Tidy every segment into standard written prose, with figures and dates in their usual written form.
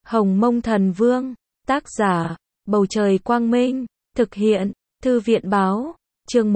Hồng Mông Thần Vương, tác giả, Bầu Trời Quang Minh, thực hiện, Thư viện Báo, chương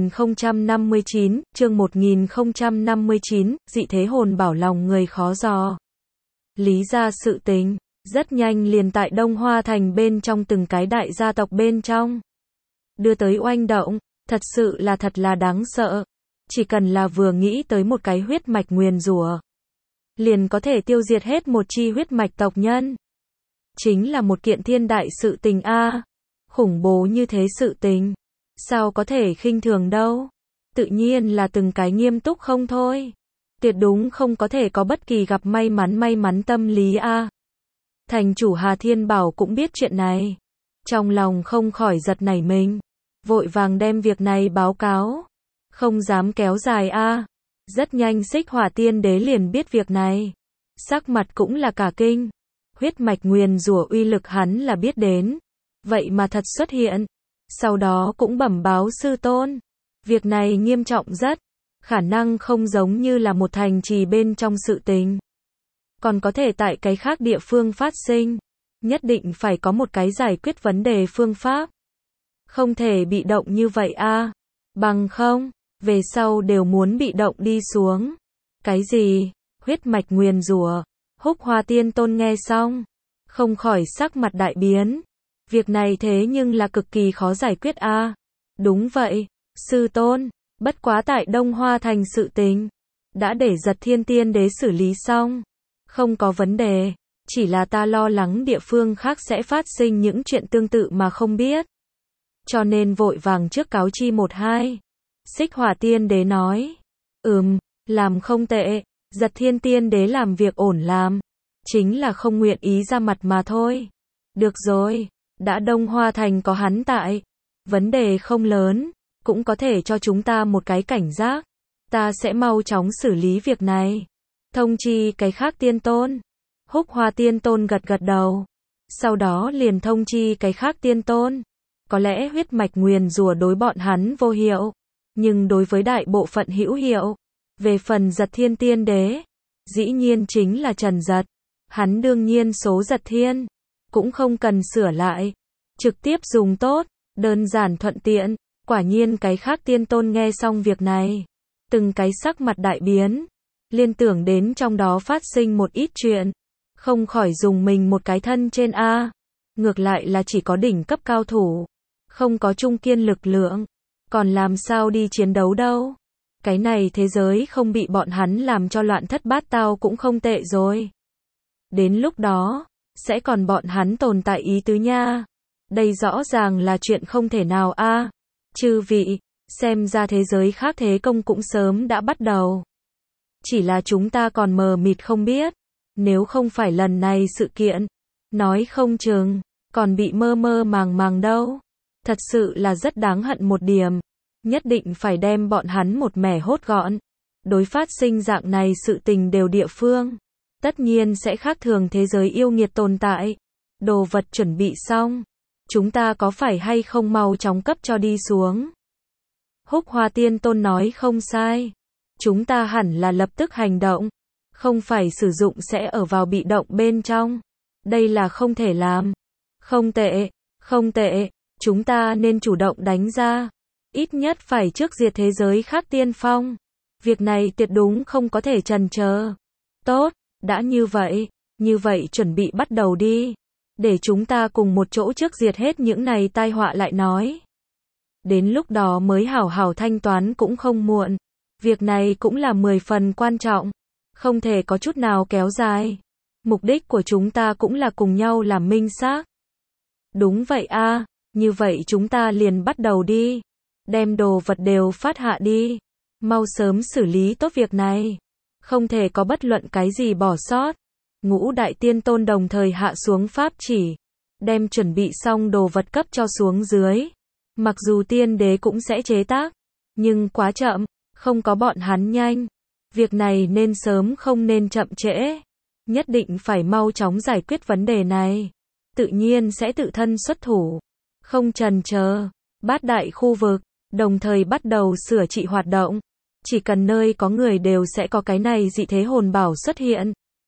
1059, dị thế hồn bảo lòng người khó dò. Lý ra sự tình, rất nhanh liền tại Đông Hoa Thành bên trong từng cái đại gia tộc bên trong. Đưa tới oanh động, thật sự là thật là đáng sợ. Chỉ cần là vừa nghĩ tới một cái huyết mạch nguyền rủa, liền có thể tiêu diệt hết một chi huyết mạch tộc nhân. Chính là một kiện thiên đại sự tình a. Khủng bố như thế sự tình, sao có thể khinh thường đâu. Tự nhiên là từng cái nghiêm túc không thôi. Tuyệt đúng không có thể có bất kỳ gặp may mắn tâm lý a. Thành chủ Hà Thiên Bảo cũng biết chuyện này, trong lòng không khỏi giật nảy mình, vội vàng đem việc này báo cáo. Không dám kéo dài a. Rất nhanh Xích Hỏa Tiên Đế liền biết việc này, sắc mặt cũng là cả kinh. Huyết mạch nguyền rủa uy lực hắn là biết đến, vậy mà thật xuất hiện. Sau đó cũng bẩm báo sư tôn, việc này nghiêm trọng rất, khả năng không giống như là một thành trì bên trong sự tình, còn có thể tại cái khác địa phương phát sinh. Nhất định phải có một cái giải quyết vấn đề phương pháp, không thể bị động như vậy a. Bằng không, về sau đều muốn bị động đi xuống. Cái gì? Huyết mạch nguyền rủa? Húc Hoa Tiên Tôn nghe xong, không khỏi sắc mặt đại biến. Việc này thế nhưng là cực kỳ khó giải quyết a. Đúng vậy, sư tôn, bất quá tại Đông Hoa Thành sự tình, đã để Giật Thiên Tiên Đế xử lý xong. Không có vấn đề, chỉ là ta lo lắng địa phương khác sẽ phát sinh những chuyện tương tự mà không biết, cho nên vội vàng trước cáo chi một hai. Xích Hỏa Tiên Đế nói, làm không tệ. Giật Thiên Tiên Đế làm việc ổn làm, chính là không nguyện ý ra mặt mà thôi. Được rồi, đã Đông Hoa Thành có hắn tại, vấn đề không lớn, cũng có thể cho chúng ta một cái cảnh giác. Ta sẽ mau chóng xử lý việc này, thông chi cái khác tiên tôn. Húc Hoa Tiên Tôn gật gật đầu, sau đó liền thông chi cái khác tiên tôn. Có lẽ huyết mạch nguyền rủa đối bọn hắn vô hiệu, nhưng đối với đại bộ phận hữu hiệu. Về phần Giật Thiên Tiên Đế, dĩ nhiên chính là Trần Giật. Hắn đương nhiên số Giật Thiên, cũng không cần sửa lại, trực tiếp dùng tốt, đơn giản thuận tiện. Quả nhiên cái khác tiên tôn nghe xong việc này, từng cái sắc mặt đại biến, liên tưởng đến trong đó phát sinh một ít chuyện, không khỏi dùng mình một cái thân trên a. Ngược lại là chỉ có đỉnh cấp cao thủ, không có trung kiên lực lượng, còn làm sao đi chiến đấu đâu. Cái này thế giới không bị bọn hắn làm cho loạn thất bát tao cũng không tệ rồi. Đến lúc đó, sẽ còn bọn hắn tồn tại ý tứ nha. Đây rõ ràng là chuyện không thể nào a. Chư vị, xem ra thế giới khác thế công cũng sớm đã bắt đầu. Chỉ là chúng ta còn mờ mịt không biết. Nếu không phải lần này sự kiện, nói không chừng, còn bị mơ mơ màng đâu. Thật sự là rất đáng hận một điểm. Nhất định phải đem bọn hắn một mẻ hốt gọn. Đối phát sinh dạng này sự tình đều địa phương, tất nhiên sẽ khác thường thế giới yêu nghiệt tồn tại. Đồ vật chuẩn bị xong, chúng ta có phải hay không mau chóng cấp cho đi xuống? Húc Hoa Tiên Tôn nói không sai. Chúng ta hẳn là lập tức hành động, không phải sử dụng sẽ ở vào bị động bên trong. Đây là không thể làm. Không tệ, chúng ta nên chủ động đánh ra. Ít nhất phải trước diệt thế giới khác tiên phong. Việc này tuyệt đúng không có thể chần chờ. Tốt, đã như vậy chuẩn bị bắt đầu đi. Để chúng ta cùng một chỗ trước diệt hết những này tai họa lại nói. Đến lúc đó mới hảo hảo thanh toán cũng không muộn. Việc này cũng là 10 phần quan trọng, không thể có chút nào kéo dài. Mục đích của chúng ta cũng là cùng nhau làm minh xác. Đúng vậy a, như vậy chúng ta liền bắt đầu đi. Đem đồ vật đều phát hạ đi. Mau sớm xử lý tốt việc này. Không thể có bất luận cái gì bỏ sót. Ngũ đại tiên tôn đồng thời hạ xuống pháp chỉ, đem chuẩn bị xong đồ vật cấp cho xuống dưới. Mặc dù tiên đế cũng sẽ chế tác, nhưng quá chậm, không có bọn hắn nhanh. Việc này nên sớm không nên chậm trễ. Nhất định phải mau chóng giải quyết vấn đề này. Tự nhiên sẽ tự thân xuất thủ, không chần chờ. Bát đại khu vực đồng thời bắt đầu sửa trị hoạt động. Chỉ cần nơi có người đều sẽ có cái này dị thế hồn bảo xuất hiện.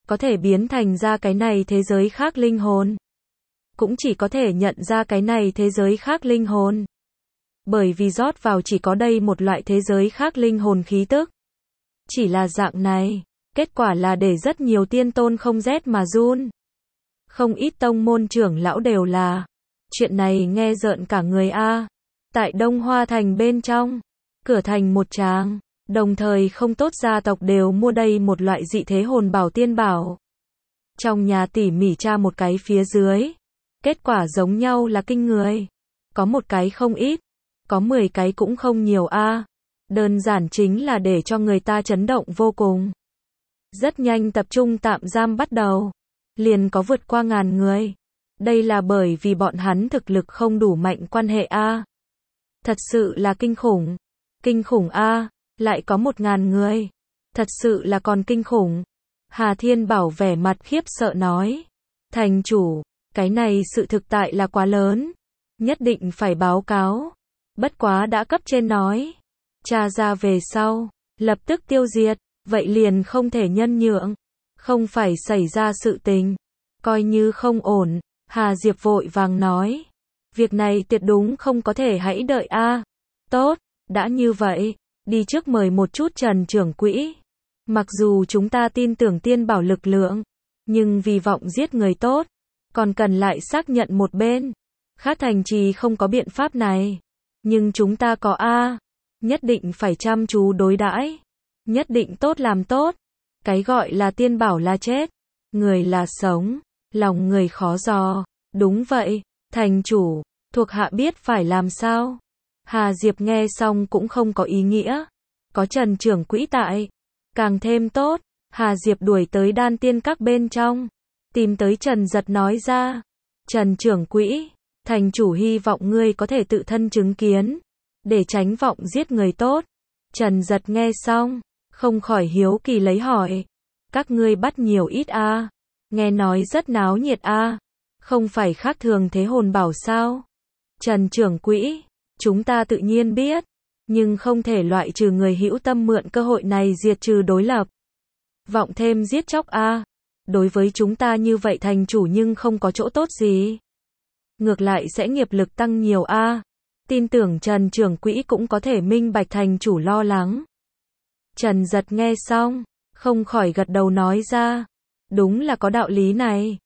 có thể biến thành ra cái này thế giới khác linh hồn. Cũng chỉ có thể nhận ra cái này thế giới khác linh hồn. Bởi vì rót vào chỉ có đây một loại thế giới khác linh hồn khí tức. Chỉ là dạng này, kết quả là để rất nhiều tiên tôn không rét mà run. Không ít tông môn trưởng lão đều là, chuyện này nghe rợn cả người a. Tại Đông Hoa Thành bên trong, cửa thành một tràng, đồng thời không tốt gia tộc đều mua đây một loại dị thế hồn bảo tiên bảo. Trong nhà tỉ mỉ tra một cái phía dưới, kết quả giống nhau là kinh người. Có một cái không ít, có 10 cái cũng không nhiều a. Đơn giản chính là để cho người ta chấn động vô cùng. Rất nhanh tập trung tạm giam bắt đầu, liền có vượt qua 1000 người. Đây là bởi vì bọn hắn thực lực không đủ mạnh quan hệ a. Thật sự là kinh khủng a, lại có 1000 người. Thật sự là còn kinh khủng. Hà Thiên Bảo vẻ mặt khiếp sợ nói, thành chủ, cái này sự thực tại là quá lớn, nhất định phải báo cáo. Bất quá đã cấp trên nói, tra ra về sau, lập tức tiêu diệt, vậy liền không thể nhân nhượng, không phải xảy ra sự tình, coi như không ổn. Hà Diệp vội vàng nói, việc này tuyệt đúng không có thể, hãy đợi a. Tốt, đã như vậy, đi trước mời một chút Trần trưởng quỹ. Mặc dù chúng ta tin tưởng tiên bảo lực lượng, nhưng vì vọng giết người tốt, còn cần lại xác nhận một bên. Khác thành trì không có biện pháp này, nhưng chúng ta có a, nhất định phải chăm chú đối đãi, nhất định tốt làm tốt. Cái gọi là tiên bảo là chết, người là sống, lòng người khó dò. Đúng vậy, thành chủ, thuộc hạ biết phải làm sao. Hà Diệp nghe xong cũng không có ý nghĩa, có Trần trưởng quỹ tại, càng thêm tốt. Hà Diệp đuổi tới đan tiên các bên trong, tìm tới Trần Giật nói ra, Trần trưởng quỹ, thành chủ hy vọng ngươi có thể tự thân chứng kiến, để tránh vọng giết người tốt. Trần Giật nghe xong, không khỏi hiếu kỳ lấy hỏi, các ngươi bắt nhiều ít a? Nghe nói rất náo nhiệt a, không phải khác thường thế hồn bảo sao? Trần trưởng quỹ, chúng ta tự nhiên biết, nhưng không thể loại trừ người hữu tâm mượn cơ hội này diệt trừ đối lập. Vọng thêm giết chóc a, đối với chúng ta như vậy thành chủ nhưng không có chỗ tốt gì. Ngược lại sẽ nghiệp lực tăng nhiều a. Tin tưởng Trần trưởng quỹ cũng có thể minh bạch thành chủ lo lắng. Trần Giật nghe xong, không khỏi gật đầu nói ra, đúng là có đạo lý này.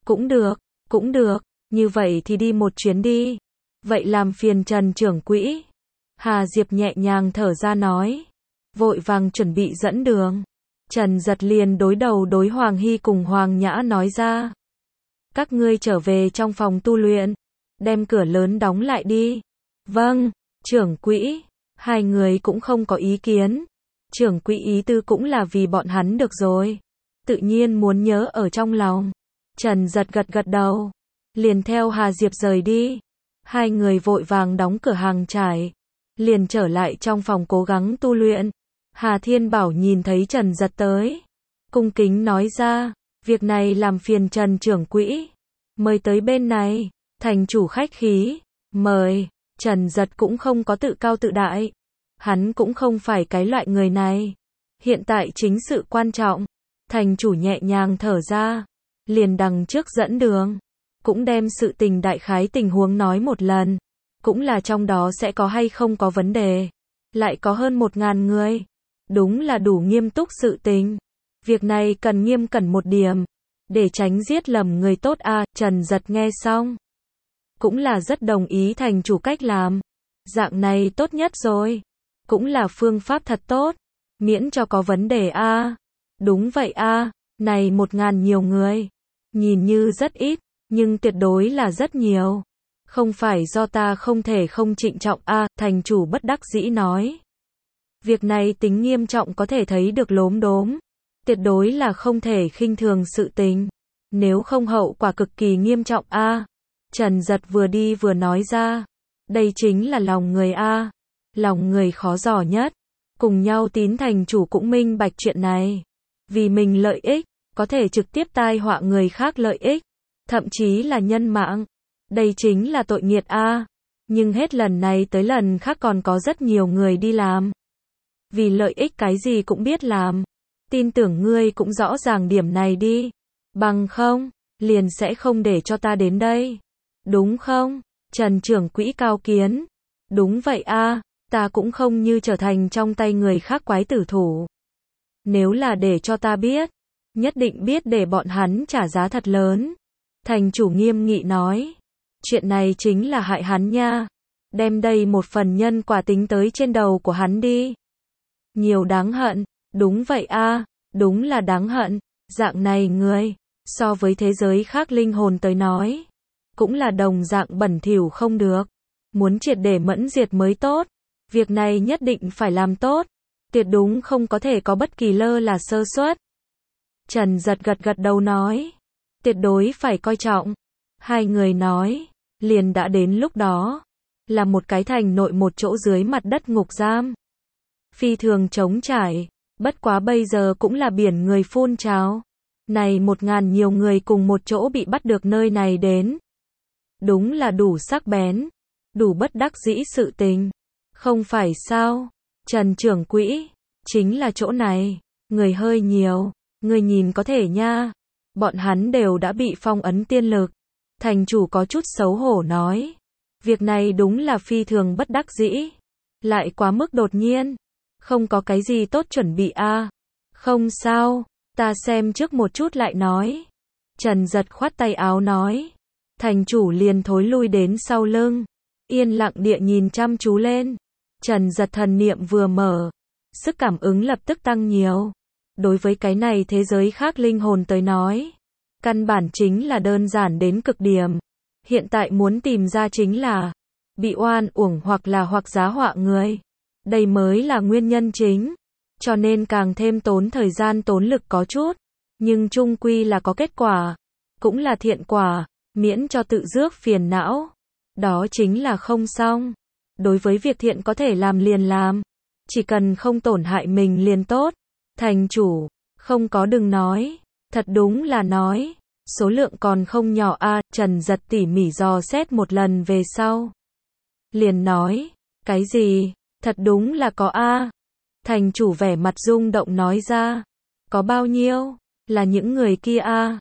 Cũng được, như vậy thì đi một chuyến đi. Vậy làm phiền Trần trưởng quỹ. Hà Diệp nhẹ nhàng thở ra nói, vội vàng chuẩn bị dẫn đường. Trần Giật liền đối đầu đối Hoàng Hy cùng Hoàng Nhã nói ra, các ngươi trở về trong phòng tu luyện, đem cửa lớn đóng lại đi. Vâng, trưởng quỹ. Hai người cũng không có ý kiến. Trưởng quỹ ý tư cũng là vì bọn hắn được rồi, tự nhiên muốn nhớ ở trong lòng. Trần Giật gật đầu, liền theo Hà Diệp rời đi. Hai người vội vàng đóng cửa hàng trải, liền trở lại trong phòng cố gắng tu luyện. Hà Thiên Bảo nhìn thấy Trần Giật tới, cung kính nói ra, việc này làm phiền Trần trưởng quỹ, mời tới bên này, thành chủ khách khí, mời. Trần Giật cũng không có tự cao tự đại, hắn cũng không phải cái loại người này. Hiện tại chính sự quan trọng. Thành chủ nhẹ nhàng thở ra, liền đằng trước dẫn đường, cũng đem sự tình đại khái tình huống nói một lần, cũng là trong đó sẽ có hay không có vấn đề. Lại có hơn 1000 người, đúng là đủ nghiêm túc sự tình. Việc này cần nghiêm cẩn một điểm, để tránh giết lầm người tốt a. Trần Giật nghe xong, cũng là rất đồng ý thành chủ cách làm. Dạng này tốt nhất rồi, cũng là phương pháp thật tốt, miễn cho có vấn đề a. Đúng vậy a, này 1000 nhiều người, nhìn như rất ít, nhưng tuyệt đối là rất nhiều. Không phải do ta không thể không trịnh trọng a. Thành chủ bất đắc dĩ nói. Việc này tính nghiêm trọng có thể thấy được lốm đốm, tuyệt đối là không thể khinh thường sự tình, nếu không hậu quả cực kỳ nghiêm trọng a. Trần Giật vừa đi vừa nói ra, đây chính là lòng người a, lòng người khó dò nhất. Cùng nhau tín thành chủ cũng minh bạch chuyện này, vì mình lợi ích, có thể trực tiếp tai họa người khác lợi ích, thậm chí là nhân mạng. Đây chính là tội nghiệt a. Nhưng hết lần này tới lần khác còn có rất nhiều người đi làm, vì lợi ích cái gì cũng biết làm. Tin tưởng ngươi cũng rõ ràng điểm này đi. Bằng không, liền sẽ không để cho ta đến đây. Đúng không? Trần trưởng quỹ cao kiến. Đúng vậy a, ta cũng không như trở thành trong tay người khác quái tử thủ. Nếu là để cho ta biết, nhất định biết để bọn hắn trả giá thật lớn. Thành chủ nghiêm nghị nói. Chuyện này chính là hại hắn nha. Đem đây một phần nhân quả tính tới trên đầu của hắn đi. Nhiều đáng hận. Đúng vậy a, đúng là đáng hận. Dạng này người, so với thế giới khác linh hồn tới nói, cũng là đồng dạng bẩn thỉu không được. Muốn triệt để mẫn diệt mới tốt. Việc này nhất định phải làm tốt. Tuyệt đúng không có thể có bất kỳ lơ là sơ suất. Trần Giật gật gật đầu nói. Tuyệt đối phải coi trọng. Hai người nói. Liền đã đến lúc đó. Là một cái thành nội một chỗ dưới mặt đất ngục giam. Phi thường trống trải. Bất quá bây giờ cũng là biển người phun trào. Này 1000 nhiều người cùng một chỗ bị bắt được nơi này đến. Đúng là đủ sắc bén. Đủ bất đắc dĩ sự tình. Không phải sao? Trần trưởng quỹ. Chính là chỗ này. Người hơi nhiều. Người nhìn có thể nha. Bọn hắn đều đã bị phong ấn tiên lực. Thành chủ có chút xấu hổ nói. Việc này đúng là phi thường bất đắc dĩ. Lại quá mức đột nhiên. Không có cái gì tốt chuẩn bị a. Không sao. Ta xem trước một chút lại nói. Trần Giật khoát tay áo nói. Thành chủ liền thối lui đến sau lưng. Yên lặng địa nhìn chăm chú lên. Trần Giật thần niệm vừa mở. Sức cảm ứng lập tức tăng nhiều. Đối với cái này thế giới khác linh hồn tới nói. Căn bản chính là đơn giản đến cực điểm. Hiện tại muốn tìm ra chính là bị oan uổng hoặc giá họa người. Đây mới là nguyên nhân chính. Cho nên càng thêm tốn thời gian tốn lực có chút. Nhưng chung quy là có kết quả. Cũng là thiện quả. Miễn cho tự rước phiền não. Đó chính là không xong. Đối với việc thiện có thể làm liền làm. Chỉ cần không tổn hại mình liền tốt. Thành chủ, không có đừng nói. Thật đúng là nói. Số lượng còn không nhỏ a. Trần Giật tỉ mỉ dò xét một lần về sau. Liền nói. Cái gì? Thật đúng là có a. Thành chủ vẻ mặt rung động nói ra. Có bao nhiêu? Là những người kia a.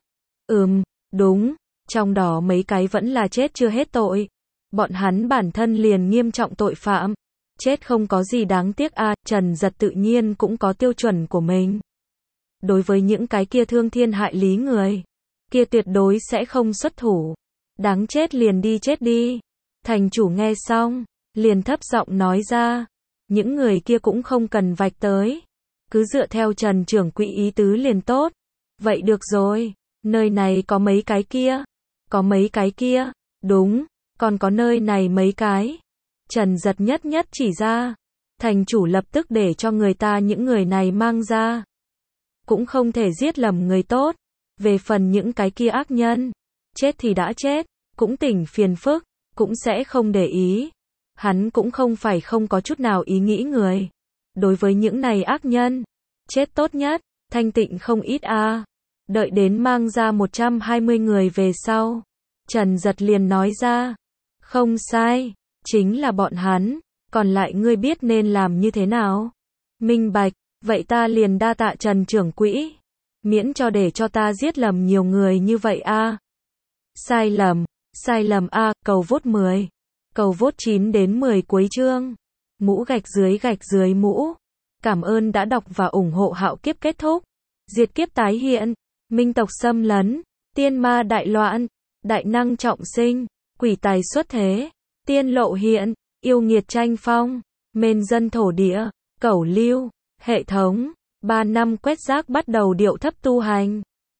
Đúng. Trong đó mấy cái vẫn là chết chưa hết tội. Bọn hắn bản thân liền nghiêm trọng tội phạm. Chết không có gì đáng tiếc a. Trần Giật tự nhiên cũng có tiêu chuẩn của mình. Đối với những cái kia thương thiên hại lý người, kia tuyệt đối sẽ không xuất thủ. Đáng chết liền đi chết đi. Thành chủ nghe xong, liền thấp giọng nói ra. Những người kia cũng không cần vạch tới. Cứ dựa theo Trần trưởng quỹ ý tứ liền tốt. Vậy được rồi. Nơi này có mấy cái kia. Có mấy cái kia. Đúng. Còn có nơi này mấy cái. Trần Giật nhất nhất chỉ ra. Thành chủ lập tức để cho người ta những người này mang ra. Cũng không thể giết lầm người tốt. Về phần những cái kia ác nhân. Chết thì đã chết. Cũng tỉnh phiền phức. Cũng sẽ không để ý. Hắn cũng không phải không có chút nào ý nghĩ người. Đối với những này ác nhân. Chết tốt nhất. Thanh tịnh không ít a. Đợi đến mang ra 120 người về sau. Trần Giật liền nói ra. Không sai. Chính là bọn hắn. Còn lại ngươi biết nên làm như thế nào? Minh bạch. Vậy ta liền đa tạ Trần trưởng quỹ. Miễn cho để cho ta giết lầm nhiều người như vậy a. Sai lầm a. Cầu vote 10. Cầu vote 9 đến 10 cuối chương. Mũ gạch dưới mũ. Cảm ơn đã đọc và ủng hộ Hạo Kiếp kết thúc. Diệt kiếp tái hiện. Minh tộc xâm lấn. Tiên ma đại loạn. Đại năng trọng sinh. Quỷ tài xuất thế. Tiên lộ hiện. Yêu nghiệt tranh phong. Mên dân thổ địa. Cẩu lưu. Hệ thống. 3 năm quét rác bắt đầu điệu thấp tu hành.